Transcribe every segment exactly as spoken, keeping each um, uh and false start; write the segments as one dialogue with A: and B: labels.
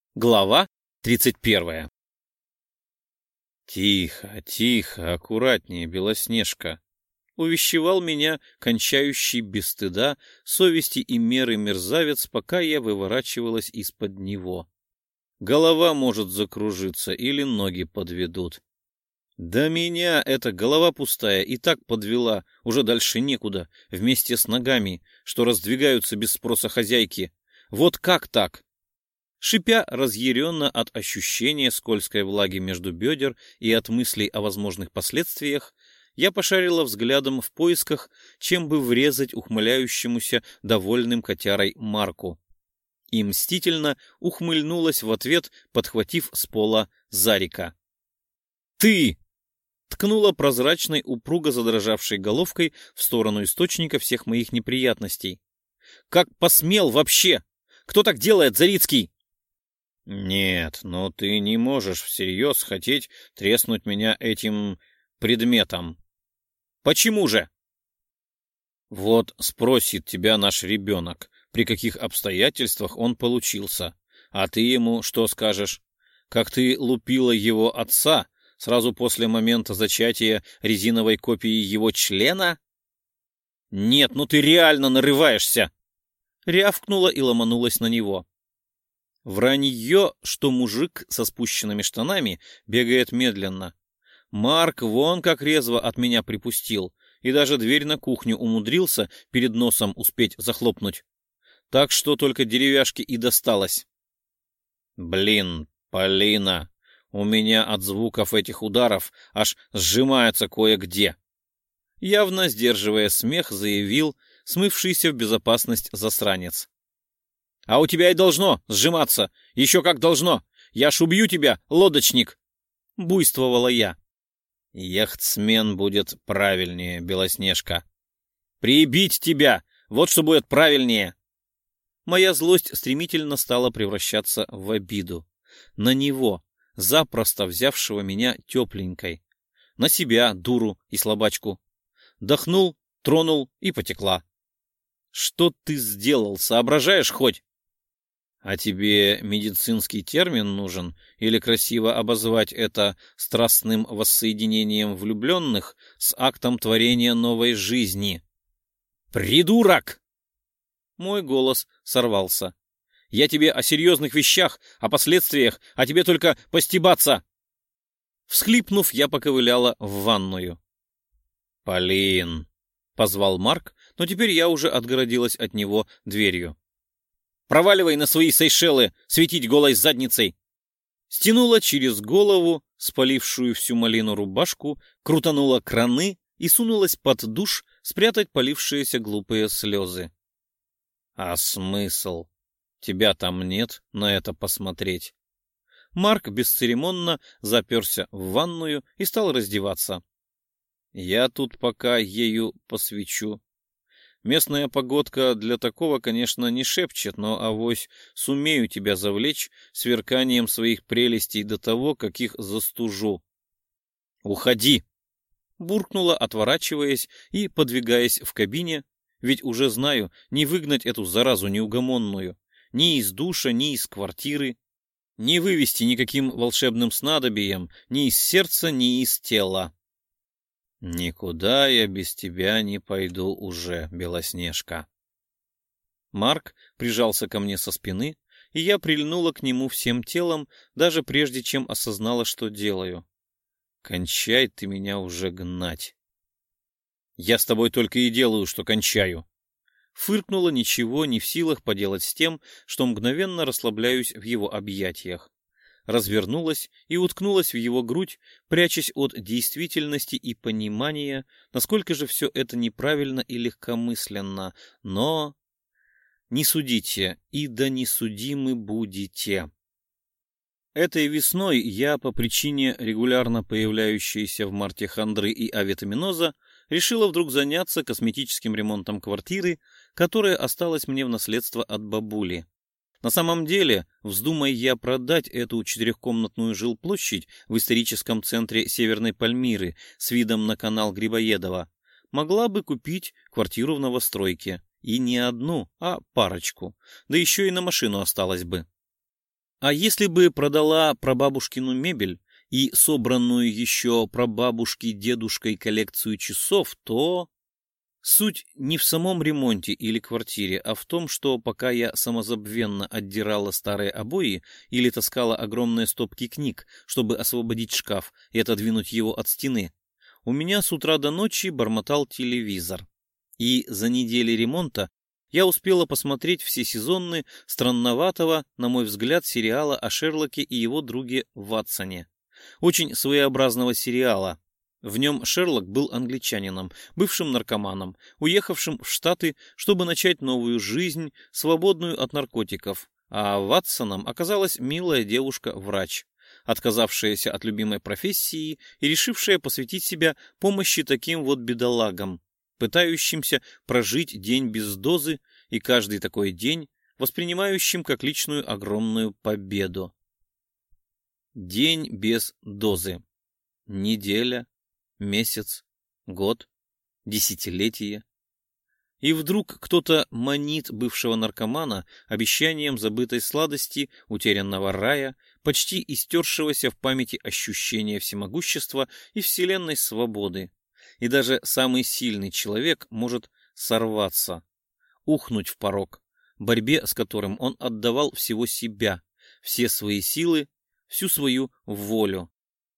A: Глава тридцать первая.
B: «Тихо, тихо, аккуратнее, Белоснежка!» — увещевал меня кончающий без стыда, совести и меры мерзавец, пока я выворачивалась из-под него. Голова может закружиться или ноги подведут. Да меня эта голова пустая и так подвела, уже дальше некуда, вместе с ногами, что раздвигаются без спроса хозяйки. Вот как так? Шипя разъяренно от ощущения скользкой влаги между бедер и от мыслей о возможных последствиях, я пошарила взглядом в поисках, чем бы врезать ухмыляющемуся довольным котярой Марку. И мстительно ухмыльнулась в ответ, подхватив с пола Зарика. «Ты!» — ткнула прозрачной, упруго задрожавшей головкой в сторону источника всех моих неприятностей. «Как посмел вообще? Кто так делает, Зарицкий?»
A: «Нет, но ты не можешь всерьез хотеть треснуть меня этим предметом».
B: «Почему же?»
A: «Вот спросит тебя наш ребенок, при каких обстоятельствах он получился, а ты ему что скажешь? Как ты лупила его отца сразу после момента зачатия резиновой копии его члена?»
B: «Нет, ну ты реально нарываешься!»
A: Рявкнула и ломанулась на него. Вранье, что мужик со спущенными штанами бегает медленно. Марк вон как резво от меня припустил, и даже дверь на кухню умудрился перед носом успеть захлопнуть. Так что только деревяшки и досталось. Блин, Полина, у меня от звуков этих ударов аж сжимается кое-где. Явно сдерживая смех, заявил смывшийся в безопасность засранец. «А у тебя и должно сжиматься! Еще как должно! Я ж убью тебя, лодочник!» — буйствовала я.
B: «Яхтсмен будет правильнее, Белоснежка».
A: «Прибить тебя! Вот что будет правильнее!» Моя злость стремительно стала превращаться в обиду. На него, запросто взявшего меня тепленькой. На себя, дуру и слабачку. Дохнул, тронул и потекла. «Что ты сделал, соображаешь хоть?» «А тебе медицинский термин нужен или красиво обозвать это страстным воссоединением влюбленных с актом творения новой жизни?»
B: «Придурок!»
A: Мой голос сорвался. «Я тебе о серьезных вещах, о последствиях, а тебе только постебаться!» Всхлипнув, я поковыляла в ванную.
B: «Полин!»
A: — позвал Марк, но теперь я уже отгородилась от него дверью.
B: «Проваливай на свои Сейшелы, светить голой задницей!»
A: Стянула через голову спалившую всю малину рубашку, крутанула краны и сунулась под душ спрятать полившиеся глупые слезы.
B: «А смысл? Тебя там нет на это посмотреть?»
A: Марк бесцеремонно заперся в ванную и стал раздеваться. «Я тут пока ею посвечу. Местная погодка для такого, конечно, не шепчет, но авось сумею тебя завлечь сверканием своих прелестей до того, как их застужу». «Уходи!» — буркнула, отворачиваясь и подвигаясь в кабине, ведь уже знаю, не выгнать эту заразу неугомонную, ни из душа, ни из квартиры, не вывести никаким волшебным снадобьем ни из сердца, ни из тела.
B: «Никуда я без тебя не пойду уже, Белоснежка».
A: Марк прижался ко мне со спины, и я прильнула к нему всем телом, даже прежде чем осознала, что делаю. «Кончай ты меня уже гнать». «Я с тобой только и делаю, что кончаю». Фыркнула, ничего не в силах поделать с тем, что мгновенно расслабляюсь в его объятиях. Развернулась и уткнулась в его грудь, прячась от действительности и понимания, насколько же все это неправильно и легкомысленно. Но не судите, и да не судимы будете. Этой весной я, по причине регулярно появляющейся в марте хандры и авитаминоза, решила вдруг заняться косметическим ремонтом квартиры, которая осталась мне в наследство от бабули. На самом деле, вздумай я продать эту четырехкомнатную жилплощадь в историческом центре Северной Пальмиры с видом на канал Грибоедова, могла бы купить квартиру в новостройке. И не одну, а парочку. Да еще и на машину осталось бы. А если бы продала прабабушкину мебель и собранную еще прабабушкой дедушкой коллекцию часов, то... Суть не в самом ремонте или квартире, а в том, что пока я самозабвенно отдирала старые обои или таскала огромные стопки книг, чтобы освободить шкаф и отодвинуть его от стены, у меня с утра до ночи бормотал телевизор. И за недели ремонта я успела посмотреть все сезоны странноватого, на мой взгляд, сериала о Шерлоке и его друге Ватсоне. Очень своеобразного сериала. В нем Шерлок был англичанином, бывшим наркоманом, уехавшим в Штаты, чтобы начать новую жизнь, свободную от наркотиков, а Ватсоном оказалась милая девушка-врач, отказавшаяся от любимой профессии и решившая посвятить себя помощи таким вот бедолагам, пытающимся прожить день без дозы и каждый такой день воспринимающим как личную огромную победу. День без дозы. Неделя. Месяц, год, десятилетие. И вдруг кто-то манит бывшего наркомана обещанием забытой сладости, утерянного рая, почти истершегося в памяти ощущения всемогущества и вселенной свободы. И даже самый сильный человек может сорваться, ухнуть в порок, борьбе с которым он отдавал всего себя, все свои силы, всю свою волю.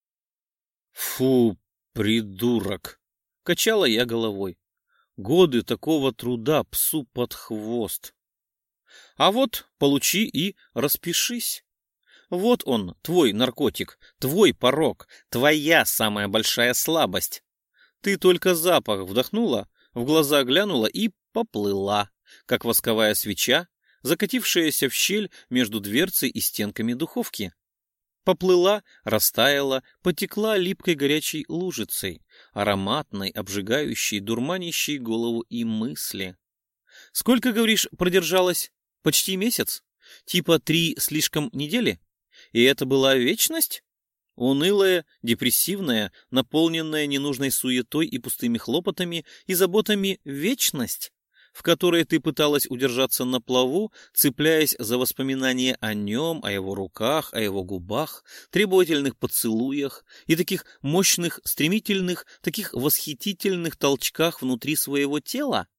A: Фу! «Придурок!» — качала я головой. «Годы такого труда псу под хвост. А вот получи и распишись. Вот он, твой наркотик, твой порок, твоя самая большая слабость. Ты только запах вдохнула, в глаза глянула и поплыла, как восковая свеча, закатившаяся в щель между дверцей и стенками духовки. Поплыла, растаяла, потекла липкой горячей лужицей, ароматной, обжигающей, дурманящей голову и мысли. Сколько, говоришь, продержалась? Почти месяц? Типа три слишком недели? И это была вечность? Унылая, депрессивная, наполненная ненужной суетой и пустыми хлопотами и заботами вечность, в которой ты пыталась удержаться на плаву, цепляясь за воспоминания о нем, о его руках, о его губах, требовательных поцелуях и таких мощных, стремительных, таких восхитительных толчках внутри своего тела?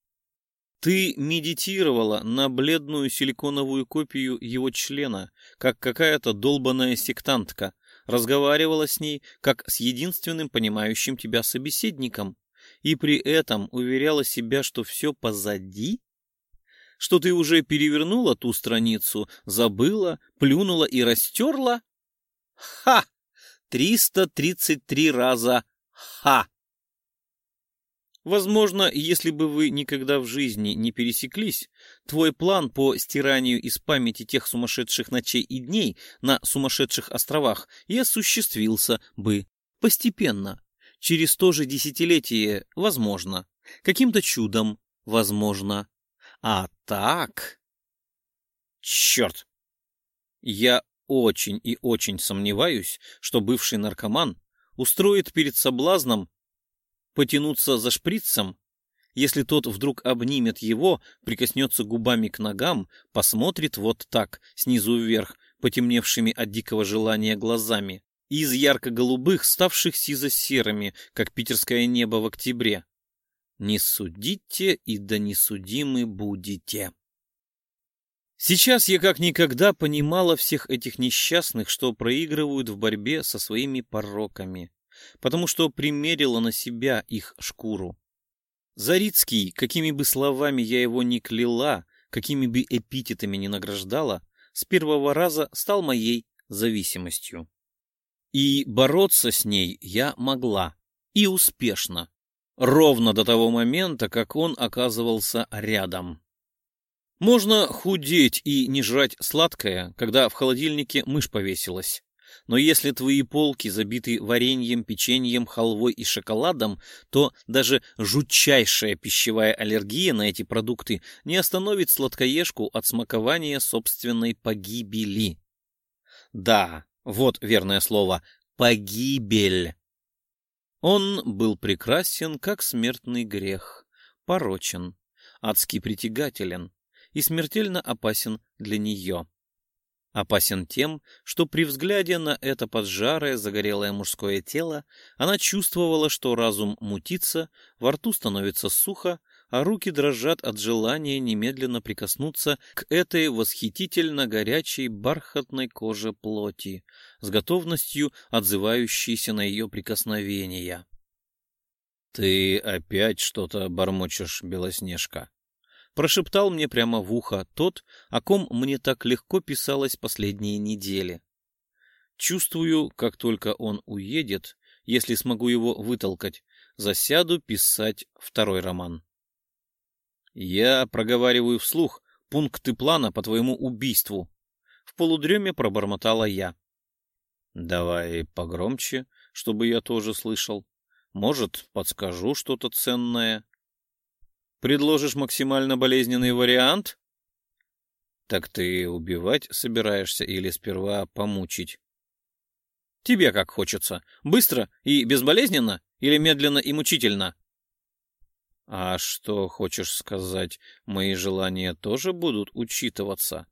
A: Ты медитировала на бледную силиконовую копию его члена, как какая-то долбаная сектантка, разговаривала с ней, как с единственным понимающим тебя собеседником, и при этом уверяла себя, что все позади, что ты уже перевернула ту страницу, забыла, плюнула и растерла? Ха! триста тридцать три раза ха! Возможно, если бы вы никогда в жизни не пересеклись, твой план по стиранию из памяти тех сумасшедших ночей и дней на сумасшедших островах и осуществился бы постепенно. Через то же десятилетие, возможно. Каким-то чудом, возможно. А так... Черт! Я очень и очень сомневаюсь, что бывший наркоман устроит перед соблазном потянуться за шприцем, если тот вдруг обнимет его, прикоснется губами к ногам, посмотрит вот так, снизу вверх, потемневшими от дикого желания глазами, из ярко-голубых, ставших сизо-серыми, как питерское небо в октябре. Не судите, и да не судимы будете. Сейчас я как никогда понимала всех этих несчастных, что проигрывают в борьбе со своими пороками, потому что примерила на себя их шкуру. Зарицкий, какими бы словами я его ни кляла, какими бы эпитетами ни награждала, с первого раза стал моей зависимостью. И бороться с ней я могла, и успешно, ровно до того момента, как он оказывался рядом. Можно худеть и не жрать сладкое, когда в холодильнике мышь повесилась. Но если твои полки забиты вареньем, печеньем, халвой и шоколадом, то даже жутчайшая пищевая аллергия на эти продукты не остановит сладкоежку от смакования собственной погибели. Да, вот верное слово — погибель. Он был прекрасен, как смертный грех, порочен, адски притягателен и смертельно опасен для нее.
B: Опасен тем, что при взгляде на это поджарое, загорелое мужское тело она чувствовала, что разум мутится, во рту становится сухо, а руки дрожат от желания немедленно прикоснуться к этой восхитительно горячей бархатной коже плоти, с готовностью отзывающейся на ее прикосновения. — Ты опять что-то бормочешь, Белоснежка? — прошептал мне прямо в ухо тот, о ком мне так легко писалось последние недели. Чувствую, как только он уедет, если смогу его вытолкать, засяду писать второй роман. Я проговариваю вслух пункты плана по твоему убийству. В полудреме пробормотала я. Давай погромче, чтобы я тоже слышал. Может, подскажу что-то ценное. Предложишь максимально болезненный вариант? Так ты убивать собираешься или сперва помучить? Тебе как хочется. Быстро и безболезненно или медленно и мучительно? А что хочешь сказать, мои желания тоже будут учитываться?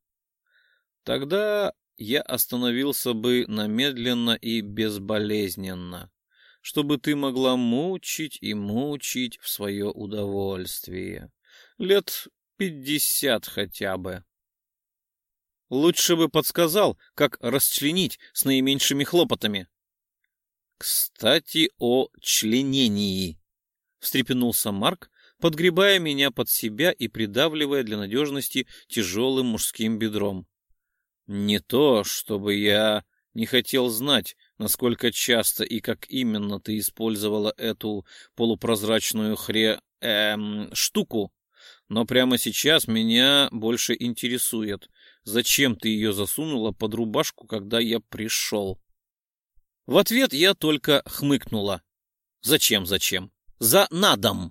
B: Тогда я остановился бы на медленно и безболезненно, чтобы ты могла мучить и мучить в свое удовольствие. Лет пятьдесят хотя бы. Лучше бы подсказал, как расчленить с наименьшими хлопотами. Кстати, о членении. Встрепенулся Марк, подгребая меня под себя и придавливая для надежности тяжелым мужским бедром. Не то, чтобы я не хотел знать, насколько часто и как именно ты использовала эту полупрозрачную хре... Эм, штуку, но прямо сейчас меня больше интересует, зачем ты ее засунула под рубашку, когда я пришел. В ответ я только хмыкнула. Зачем, зачем? За надом.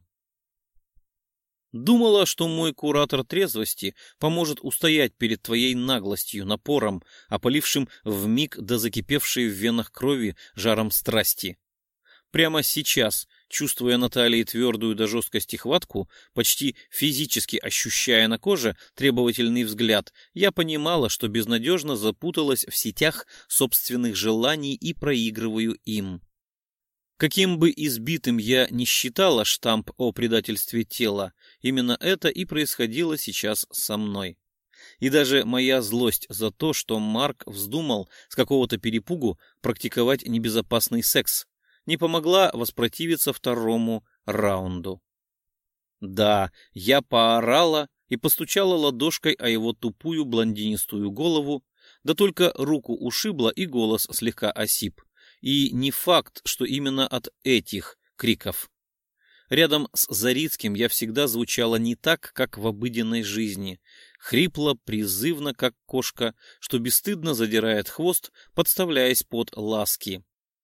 B: Думала, что мой куратор трезвости поможет устоять перед твоей наглостью, напором, опалившим вмиг до закипевшей в венах крови жаром страсти. Прямо сейчас, чувствуя на талии твердую до жесткости хватку, почти физически ощущая на коже требовательный взгляд, я понимала, что безнадежно запуталась в сетях собственных желаний и проигрываю им. Каким бы избитым я ни считала штамп о предательстве тела, именно это и происходило сейчас со мной. И даже моя злость за то, что Марк вздумал с какого-то перепугу практиковать небезопасный секс, не помогла воспротивиться второму раунду. Да, я поорала и постучала ладошкой о его тупую блондинистую голову, да только руку ушибла и голос слегка осип. И не факт, что именно от этих криков. Рядом с Зарицким я всегда звучала не так, как в обыденной жизни. Хрипло, призывно, как кошка, что бесстыдно задирает хвост, подставляясь под ласки.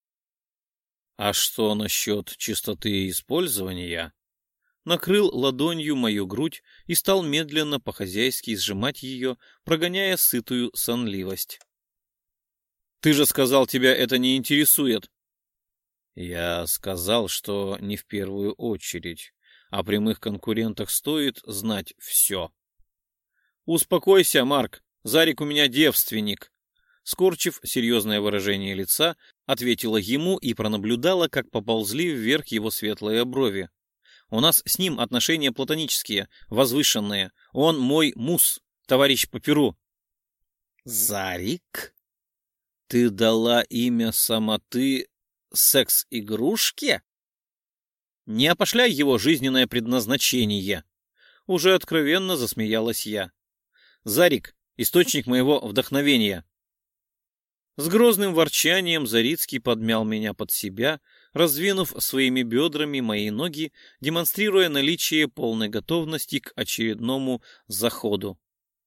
B: А что насчет чистоты использования? Накрыл ладонью мою грудь и стал медленно по-хозяйски сжимать ее, прогоняя сытую сонливость. Ты же сказал, тебя это не интересует. Я сказал, что не в первую очередь. О прямых конкурентах стоит знать все. Успокойся, Марк. Зарик у меня девственник. Скорчив серьезное выражение лица, ответила ему и пронаблюдала, как поползли вверх его светлые брови. У нас с ним отношения платонические, возвышенные. Он мой мус, товарищ по перу. Зарик? Ты дала имя самоты секс-игрушке? Не опошляй его жизненное предназначение. Уже откровенно засмеялась я. Зарик — источник моего вдохновения. С грозным ворчанием Зарицкий подмял меня под себя, раздвинув своими бедрами мои ноги, демонстрируя наличие полной готовности к очередному заходу.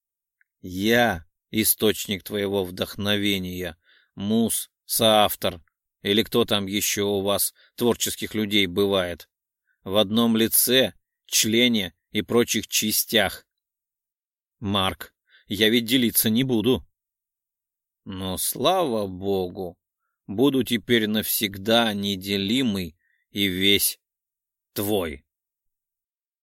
B: Я — источник твоего вдохновения, мус, соавтор, или кто там еще у вас творческих людей бывает, в одном лице, члене и прочих частях. Марк, я ведь делиться не буду. Но, слава богу, буду теперь навсегда неделимый и весь твой.